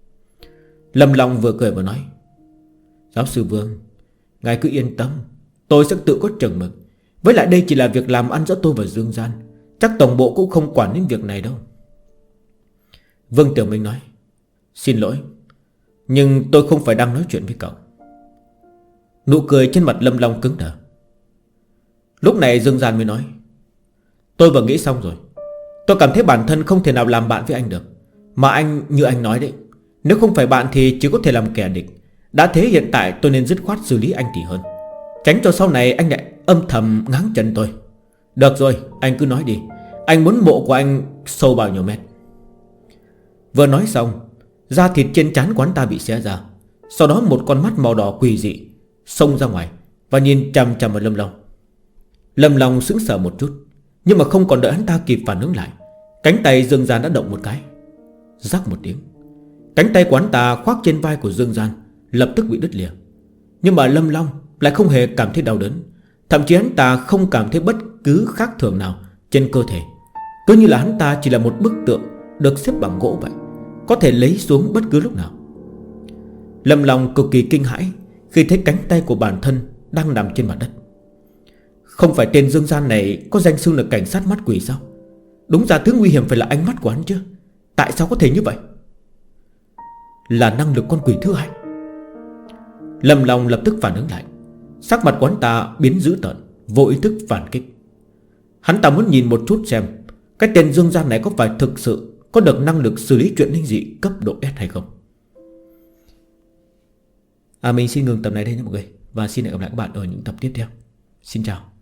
Lâm Long vừa cười vừa nói: giáo sư Vương, ngài cứ yên tâm, tôi sẽ tự có chừng mực. Với lại đây chỉ là việc làm ăn giữa tôi và Dương Gian, chắc tổng bộ cũng không quản đến việc này đâu. Vương Tiểu Minh nói: xin lỗi, nhưng tôi không phải đang nói chuyện với cậu. Nụ cười trên mặt Lâm Long cứng đờ. Lúc này Dương Gian mới nói: tôi vừa nghĩ xong rồi. Tôi cảm thấy bản thân không thể nào làm bạn với anh được. Mà anh, như anh nói đấy, nếu không phải bạn thì chỉ có thể làm kẻ địch. Đã thế hiện tại tôi nên dứt khoát xử lý anh thì hơn, tránh cho sau này anh lại âm thầm ngáng chân tôi. Được rồi, anh cứ nói đi. Anh muốn mộ của anh sâu bao nhiêu mét? Vừa nói xong, da thịt trên trán của hắn ta bị xé ra. Sau đó một con mắt màu đỏ quỷ dị xông ra ngoài và nhìn chằm chằm vào Lâm Long. Lâm Long sững sờ một chút, nhưng mà không còn đợi hắn ta kịp phản ứng lại, cánh tay Dương Gian đã động một cái. Rắc một tiếng, cánh tay của hắn ta khoác trên vai của Dương Gian lập tức bị đứt lìa. Nhưng mà Lâm Long lại không hề cảm thấy đau đớn, thậm chí hắn ta không cảm thấy bất cứ khác thường nào trên cơ thể. Cứ như là hắn ta chỉ là một bức tượng được xếp bằng gỗ vậy, có thể lấy xuống bất cứ lúc nào. Lâm Long cực kỳ kinh hãi khi thấy cánh tay của bản thân đang nằm trên mặt đất. Không phải tên Dương Gian này có danh xưng là cảnh sát mắt quỷ sao? Đúng ra thứ nguy hiểm phải là ánh mắt của hắn chứ. Tại sao có thể như vậy? Là năng lực con quỷ thứ hai. Lâm Long lập tức phản ứng lại. Sắc mặt của hắn ta biến dữ tợn, vô ý thức phản kích. Hắn ta muốn nhìn một chút xem cái tên Dương Gian này có phải thực sự có được năng lực xử lý chuyện linh dị cấp độ S hay không. Mình xin ngừng tập này đây nha mọi người, và xin hẹn gặp lại các bạn ở những tập tiếp theo. Xin chào.